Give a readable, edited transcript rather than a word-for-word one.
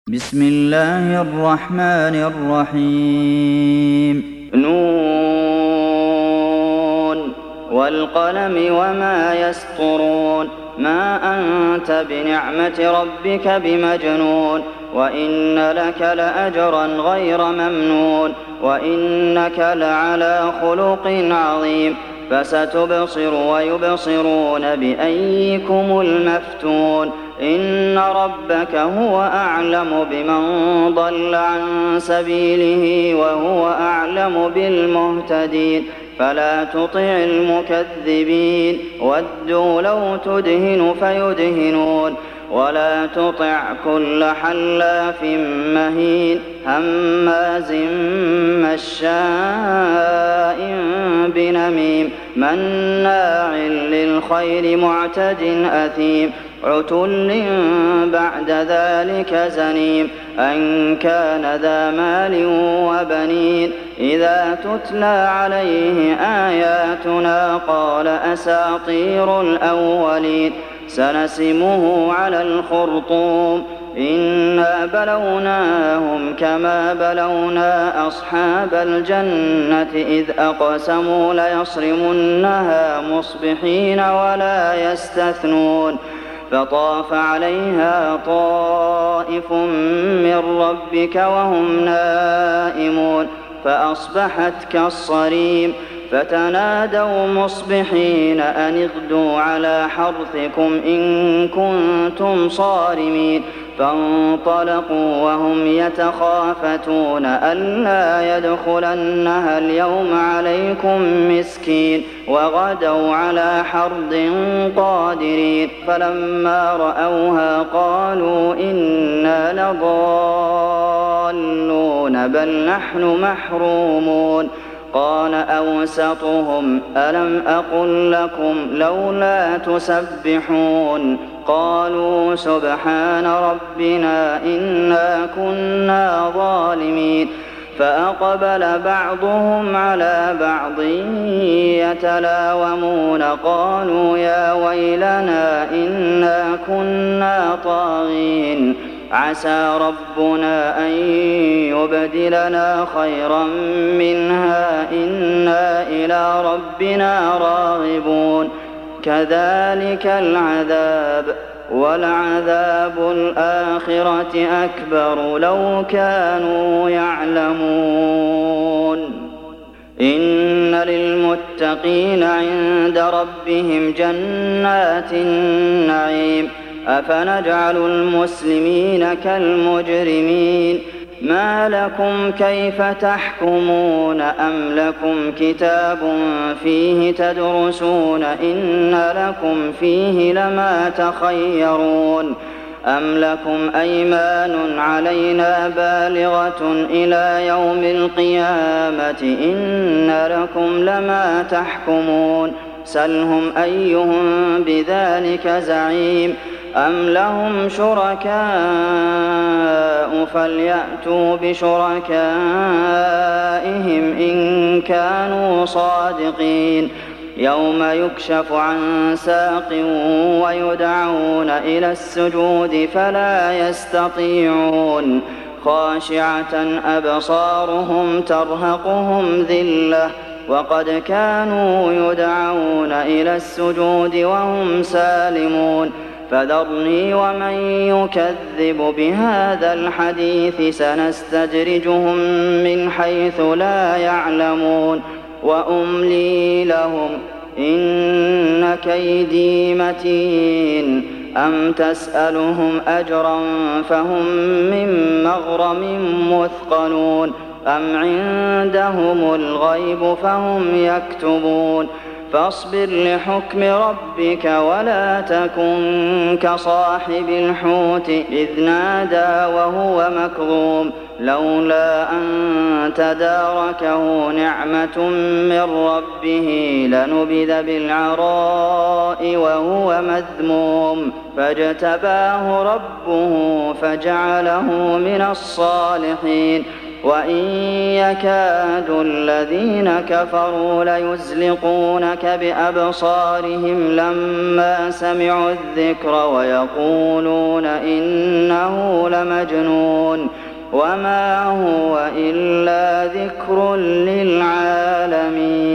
بسم الله الرحمن الرحيم نون والقلم وما يسطرون ما أنت بنعمة ربك بمجنون وإن لك لأجرا غير ممنون وإنك لعلى خلق عظيم فستبصر ويبصرون بأيكم المفتون إن ربك هو أعلم بمن ضل عن سبيله وهو أعلم بالمهتدين فلا تطع المكذبين ودوا لو تدهن فيدهنون ولا تطع كل حلاف مهين هماز مشاء بنميم مناع للخير معتد أثيم عتل بعد ذلك زنيم أن كان ذا مال وبنين إذا تتلى عليه آياتنا قال أساطير الأولين سنسمه على الخرطوم إنا بلوناهم كما بلونا أصحاب الجنة إذ أقسموا ليصرمنها مصبحين ولا يستثنون فطاف عليها طائف من ربك وهم نائمون فأصبحت كالصريم فتنادوا مصبحين أن اغدوا على حرثكم إن كنتم صارمين فانطلقوا وهم يتخافتون ألا يدخلنها اليوم عليكم مسكين وغدوا على حرد قادرين فلما رأوها قالوا إنا لضالون بل نحن محرومون قال أوسطهم ألم أقل لكم لولا تسبحون قالوا سبحان ربنا إنا كنا ظالمين فأقبل بعضهم على بعض يتلاومون قالوا يا ويلنا إنا كنا طاغين عسى ربنا أن يبدلنا خيرا منها إنا إلى ربنا راغبون كذلك العذاب ولعذاب الآخرة أكبر لو كانوا يعلمون إن للمتقين عند ربهم جنات النعيم أفنجعل المسلمين كالمجرمين ما لكم كيف تحكمون أم لكم كتاب فيه تدرسون إن لكم فيه لما تخيرون أم لكم أيمان علينا بالغة إلى يوم القيامة إن لكم لما تحكمون سلهم أيهم بذلك زعيم أم لهم شركاء فليأتوا بشركائهم إن كانوا صادقين يوم يكشف عن ساق ويدعون إلى السجود فلا يستطيعون خاشعة أبصارهم ترهقهم ذلة وقد كانوا يدعون إلى السجود وهم سالمون فذرني ومن يكذب بهذا الحديث سنستدرجهم من حيث لا يعلمون وأملي لهم إن كيدي متين أم تسألهم أجرا فهم من مغرم مثقلون أم عندهم الغيب فهم يكتبون فاصبر لحكم ربك ولا تكن كصاحب الحوت إذ نادى وهو مكظوم لولا أن تداركه نعمة من ربه لنبذ بالعراء وهو مذموم فاجتباه ربه فجعله من الصالحين وَإِن يَكَادُ الَّذِينَ كَفَرُوا لَيُزْلِقُونَكَ بِأَبْصَارِهِمْ لَمَّا سَمِعُوا الذِّكْرَ وَيَقُولُونَ إِنَّهُ لَمَجْنُونٌ وَمَا هُوَ إِلَّا ذِكْرٌ لِّلْعَالَمِينَ